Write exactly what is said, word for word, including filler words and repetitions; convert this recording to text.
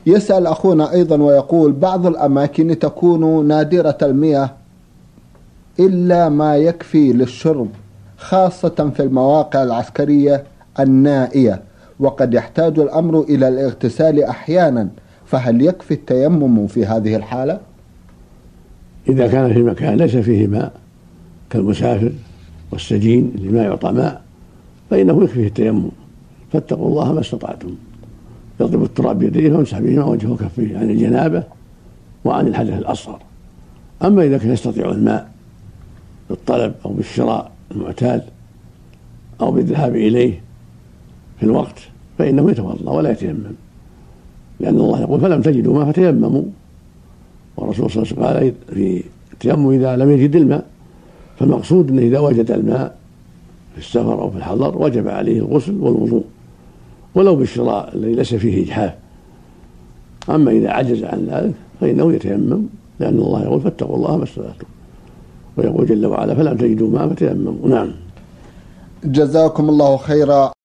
يسأل أخونا أيضا ويقول: بعض الأماكن تكون نادرة المياه إلا ما يكفي للشرب، خاصة في المواقع العسكرية النائية، وقد يحتاج الأمر إلى الاغتسال أحيانا، فهل يكفي التيمم في هذه الحالة؟ إذا كان في مكان ليس فيه ماء كالمسافر والسجين اللي ما يعطى ماء فإنه يكفيه التيمم، فاتقوا الله ما استطعتم. يضرب التراب بيديه ويمسح بهما وجهه وكفيه عن الجنابة وعن الحدث الأصغر. أما إذا كان يستطيع الماء بالطلب أو بالشراء المعتاد أو بالذهاب إليه في الوقت فإنه يتوضأ ولا يتيمم، لأن الله يقول: فلم تجدوا ماء فتيمموا. والرسول صلى الله عليه وسلم قال في التيمم إذا لم يجد الماء، فالمقصود أنه إذا وجد الماء في السفر أو في الحضر وجب عليه الغسل والوضوء ولو بالشراء الذي ليس فيه إجحاف. أما إذا عجز عن ذلك فإنه يتيمم، لأن الله يقول: فاتقوا الله ما استطعتم، ويقول جل وعلا: فلم تجدوا ماء فتيمموا. نعم. جزاكم الله خيرا.